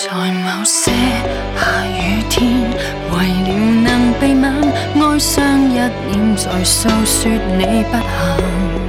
在某些下雨天，为了能避免哀伤一臉，在訴說你不幸。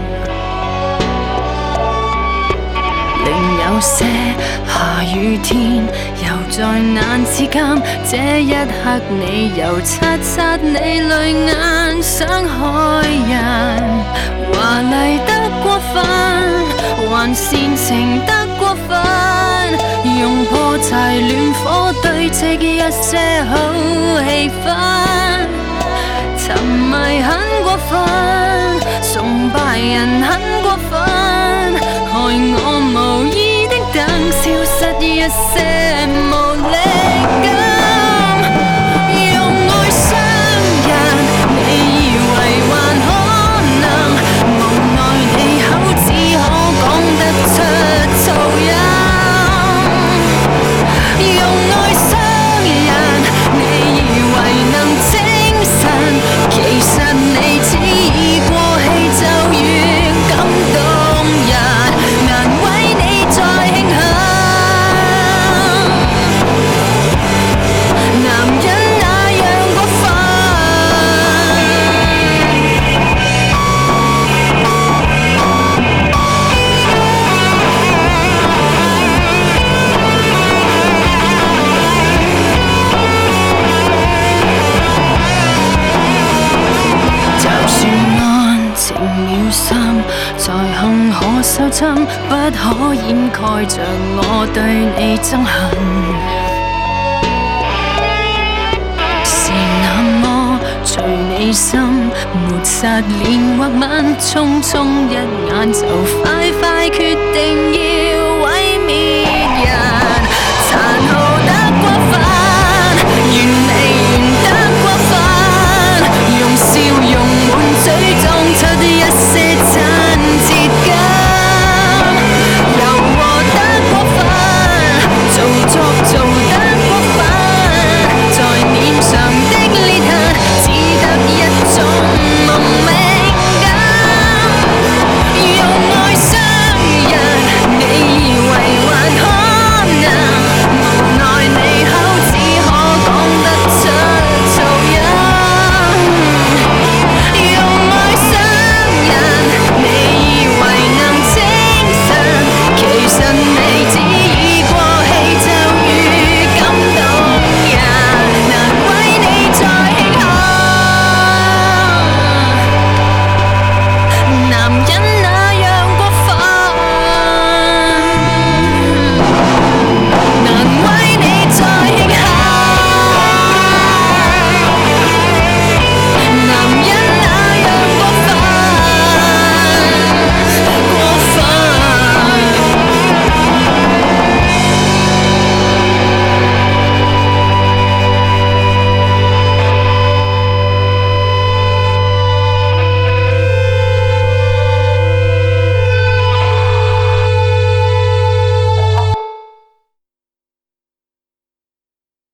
另有些下雨天，又在眼之間，這一刻你又擦擦你淚眼，想害人，華麗得過分，還煽情得過分，用破柴亂火堆積一些好氣氛，沉迷很過分，崇拜人很過分，害我無意的等消失一些無力感。用愛傷人，你以為還可能，無奈你口只可講得出噪音。用愛傷人，你以為能精神，其實你只已過氣就越感動人，難為你再慶幸。男人那樣過分。就算安靜了心，再幸可收針，不可掩蓋着我對你憎恨。是那麼隨你心，抹殺連或吻，匆匆一眼就快快決定要毀滅人，殘酷得過分，完美完得過分，用笑容滿嘴裝出一些真切感，柔和得過分，做作做得過分，在臉上的裂痕只得一種莫名感。用愛傷人，你以為還可能，無奈你口只可講得出噪音。用愛傷人，你以為能精神，其實你只已過氣就越感動人，難為你再慶幸。男人